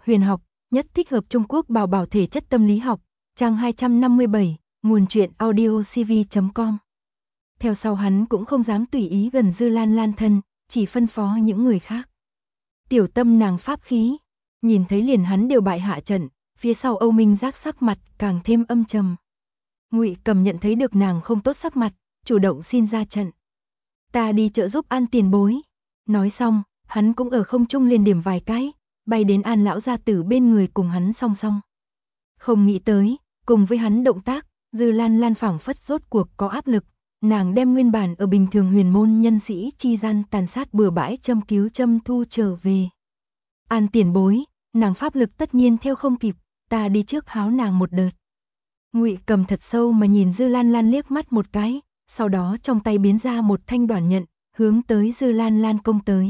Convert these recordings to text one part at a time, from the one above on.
Huyền học, nhất thích hợp Trung Quốc bảo bảo thể chất tâm lý học, trang 257, nguồn truyện audiocv.com. Theo sau hắn cũng không dám tùy ý gần Dư Lan Lan thân, chỉ phân phó những người khác. Tiểu tâm nàng pháp khí, nhìn thấy liền hắn đều bại hạ trận, phía sau Âu Minh Giác sắc mặt càng thêm âm trầm. Ngụy Cầm nhận thấy được nàng không tốt sắc mặt, chủ động xin ra trận. Ta đi trợ giúp An tiền bối. Nói xong, hắn cũng ở không trung liền điểm vài cái, bay đến An lão gia tử bên người cùng hắn song song. Không nghĩ tới, cùng với hắn động tác, Dư Lan Lan phảng phất rốt cuộc có áp lực, nàng đem nguyên bản ở bình thường huyền môn nhân sĩ chi gian tàn sát bừa bãi châm cứu châm thu trở về. An tiền bối, nàng pháp lực tất nhiên theo không kịp, ta đi trước háo nàng một đợt. Ngụy Cầm thật sâu mà nhìn Dư Lan Lan liếc mắt một cái, sau đó trong tay biến ra một thanh đoản nhận, hướng tới Dư Lan Lan công tới.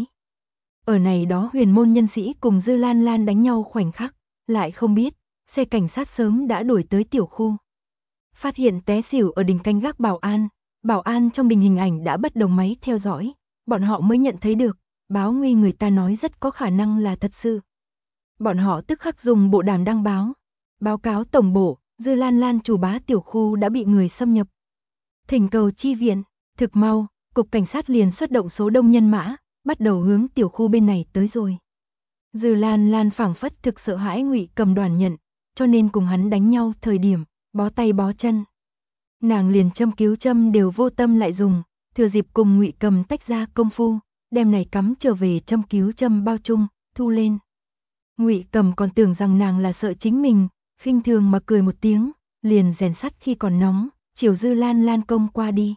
Ở này đó huyền môn nhân sĩ cùng Dư Lan Lan đánh nhau khoảnh khắc, lại không biết, xe cảnh sát sớm đã đuổi tới tiểu khu. Phát hiện té xỉu ở đỉnh canh gác bảo an trong đình hình ảnh đã bất đồng máy theo dõi, bọn họ mới nhận thấy được, báo nguy người ta nói rất có khả năng là thật sự. Bọn họ tức khắc dùng bộ đàm đăng báo cáo tổng bộ, Dư Lan Lan chủ bá tiểu khu đã bị người xâm nhập. Thỉnh cầu chi viện, thực mau, cục cảnh sát liền xuất động số đông nhân mã, bắt đầu hướng tiểu khu bên này tới rồi. Dư Lan Lan phảng phất thực sợ hãi Ngụy Cầm đoản nhận, cho nên cùng hắn đánh nhau thời điểm, bó tay bó chân. Nàng liền châm cứu châm đều vô tâm lại dùng, thừa dịp cùng Ngụy Cầm tách ra công phu, đem này cắm trở về châm cứu châm bao chung, thu lên. Ngụy Cầm còn tưởng rằng nàng là sợ chính mình, khinh thường mà cười một tiếng, liền rèn sắt khi còn nóng, chiều Dư Lan Lan công qua đi.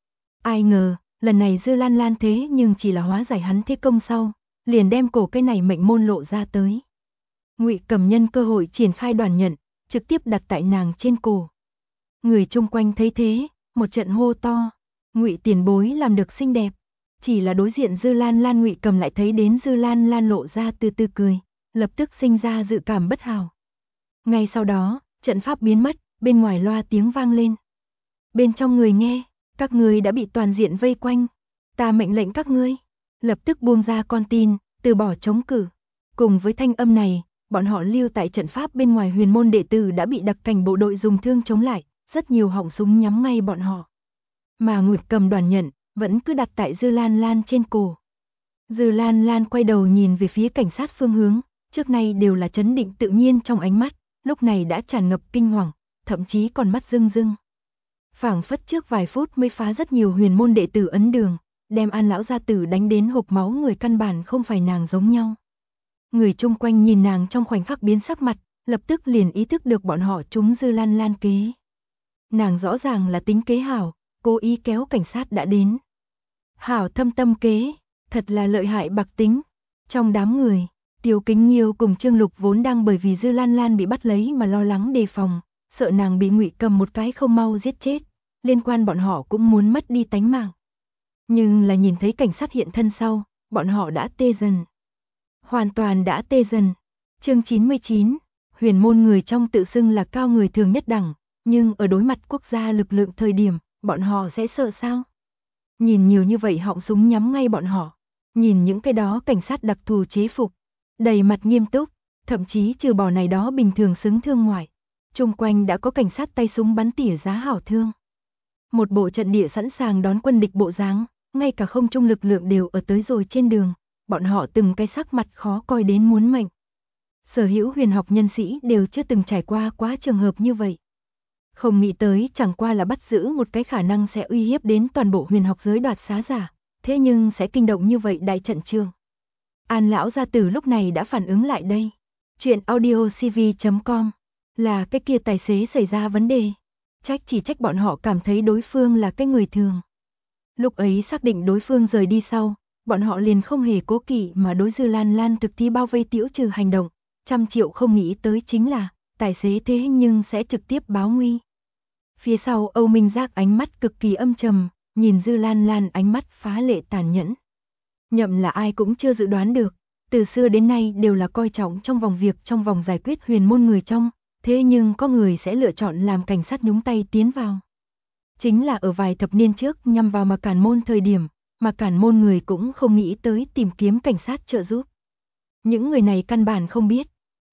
Ai ngờ, lần này Dư Lan Lan thế nhưng chỉ là hóa giải hắn thế công sau, liền đem cổ cái này mệnh môn lộ ra tới. Ngụy Cầm nhân cơ hội triển khai đoản nhận, trực tiếp đặt tại nàng trên cổ. Người chung quanh thấy thế, một trận hô to, Ngụy tiền bối làm được xinh đẹp. Chỉ là đối diện Dư Lan Lan Ngụy Cầm lại thấy đến Dư Lan Lan lộ ra từ từ cười, lập tức sinh ra dự cảm bất hảo. Ngay sau đó, trận pháp biến mất, bên ngoài loa tiếng vang lên. Bên trong người nghe, các ngươi đã bị toàn diện vây quanh. Ta mệnh lệnh các ngươi, lập tức buông ra con tin, từ bỏ chống cự. Cùng với thanh âm này, bọn họ lưu tại trận pháp bên ngoài huyền môn đệ tử đã bị đặc cảnh bộ đội dùng thương chống lại, rất nhiều họng súng nhắm ngay bọn họ. Mà Ngụy Cầm đoản nhận, vẫn cứ đặt tại Dư Lan Lan trên cổ. Dư Lan Lan quay đầu nhìn về phía cảnh sát phương hướng, trước nay đều là trấn định tự nhiên trong ánh mắt, lúc này đã tràn ngập kinh hoàng, thậm chí còn mắt rưng rưng. Phảng phất trước vài phút mới phá rất nhiều huyền môn đệ tử ấn đường, đem An lão gia tử đánh đến hộc máu người căn bản không phải nàng giống nhau. Người chung quanh nhìn nàng trong khoảnh khắc biến sắc mặt, lập tức liền ý thức được bọn họ trúng Dư Lan Lan kế. Nàng rõ ràng là tính kế hảo, cố ý kéo cảnh sát đã đến. Hảo thâm tâm kế, thật là lợi hại bạc tính. Trong đám người, Tiêu Kính Nghiêu cùng Trương Lục vốn đang bởi vì Dư Lan Lan bị bắt lấy mà lo lắng đề phòng, sợ nàng bị Ngụy Cầm một cái không mau giết chết, liên quan bọn họ cũng muốn mất đi tánh mạng. Nhưng là nhìn thấy cảnh sát hiện thân sau, bọn họ đã tê dần. Hoàn toàn đã tê dần. Chương 99, huyền môn người trong tự xưng là cao người thường nhất đẳng, nhưng ở đối mặt quốc gia lực lượng thời điểm, bọn họ sẽ sợ sao? Nhìn nhiều như vậy họng súng nhắm ngay bọn họ, nhìn những cái đó cảnh sát đặc thù chế phục, đầy mặt nghiêm túc, thậm chí trừ bỏ này đó bình thường xứng thương ngoại, chung quanh đã có cảnh sát tay súng bắn tỉa giá hảo thương. Một bộ trận địa sẵn sàng đón quân địch bộ dáng, ngay cả không trung lực lượng đều ở tới rồi trên đường, bọn họ từng cái sắc mặt khó coi đến muốn mệnh. Sở hữu huyền học nhân sĩ đều chưa từng trải qua quá trường hợp như vậy. Không nghĩ tới chẳng qua là bắt giữ một cái khả năng sẽ uy hiếp đến toàn bộ huyền học giới đoạt xá giả, thế nhưng sẽ kinh động như vậy đại trận trường. An lão gia tử lúc này đã phản ứng lại đây. Chuyện audiocv.com là cái kia tài xế xảy ra vấn đề. Chỉ trách bọn họ cảm thấy đối phương là cái người thường. Lúc ấy xác định đối phương rời đi sau, bọn họ liền không hề cố kỵ mà đối Dư Lan Lan thực thi bao vây tiễu trừ hành động. 100 triệu không nghĩ tới chính là, tài xế thế nhưng sẽ trực tiếp báo nguy. Phía sau Âu Minh Giác ánh mắt cực kỳ âm trầm, nhìn Dư Lan Lan ánh mắt phá lệ tàn nhẫn. Nhậm là ai cũng chưa dự đoán được, từ xưa đến nay đều là coi trọng trong vòng việc trong vòng giải quyết huyền môn người trong, thế nhưng có người sẽ lựa chọn làm cảnh sát nhúng tay tiến vào. Chính là ở vài thập niên trước nhằm vào mà cản môn thời điểm, mà cản môn người cũng không nghĩ tới tìm kiếm cảnh sát trợ giúp. Những người này căn bản không biết,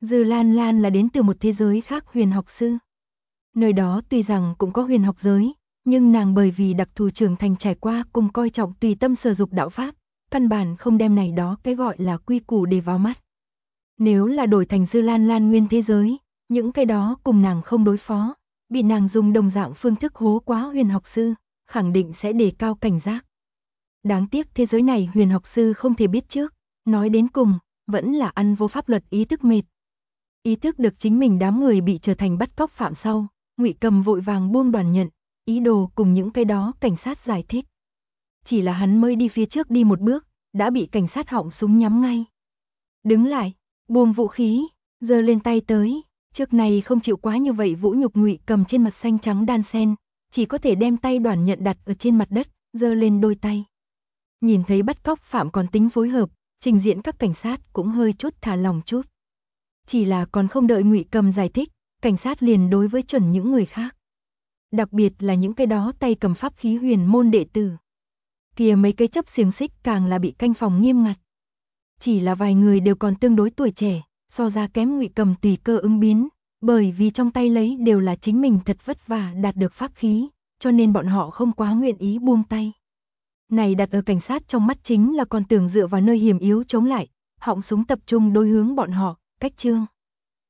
Dư Lan Lan là đến từ một thế giới khác huyền học sư. Nơi đó tuy rằng cũng có huyền học giới, nhưng nàng bởi vì đặc thù trưởng thành trải qua cùng coi trọng tùy tâm sở dục đạo pháp, căn bản không đem này đó cái gọi là quy củ để vào mắt. Nếu là đổi thành Dư Lan Lan nguyên thế giới, những cái đó cùng nàng không đối phó, bị nàng dùng đồng dạng phương thức hố quá huyền học sư, khẳng định sẽ đề cao cảnh giác. Đáng tiếc thế giới này huyền học sư không thể biết trước, nói đến cùng, vẫn là ăn vô pháp luật ý thức mệt. Ý thức được chính mình đám người bị trở thành bắt cóc phạm sau, Ngụy Cầm vội vàng buông đoàn nhận, ý đồ cùng những cái đó cảnh sát giải thích. Chỉ là hắn mới đi phía trước đi một bước, đã bị cảnh sát họng súng nhắm ngay. Đứng lại, buông vũ khí, giơ lên tay tới, trước này không chịu quá như vậy vũ nhục Ngụy Cầm trên mặt xanh trắng đan sen, chỉ có thể đem tay đoàn nhận đặt ở trên mặt đất, giơ lên đôi tay. Nhìn thấy bắt cóc phạm còn tính phối hợp, trình diễn các cảnh sát cũng hơi chút thả lòng chút. Chỉ là còn không đợi Ngụy Cầm giải thích, cảnh sát liền đối với chuẩn những người khác. Đặc biệt là những cái đó tay cầm pháp khí huyền môn đệ tử. Kìa mấy cái chấp xiềng xích càng là bị canh phòng nghiêm ngặt. Chỉ là vài người đều còn tương đối tuổi trẻ, so ra kém Ngụy Cầm tùy cơ ứng biến, bởi vì trong tay lấy đều là chính mình thật vất vả đạt được pháp khí, cho nên bọn họ không quá nguyện ý buông tay. Này đặt ở cảnh sát trong mắt chính là còn tưởng dựa vào nơi hiểm yếu chống lại, họng súng tập trung đối hướng bọn họ, cách trương.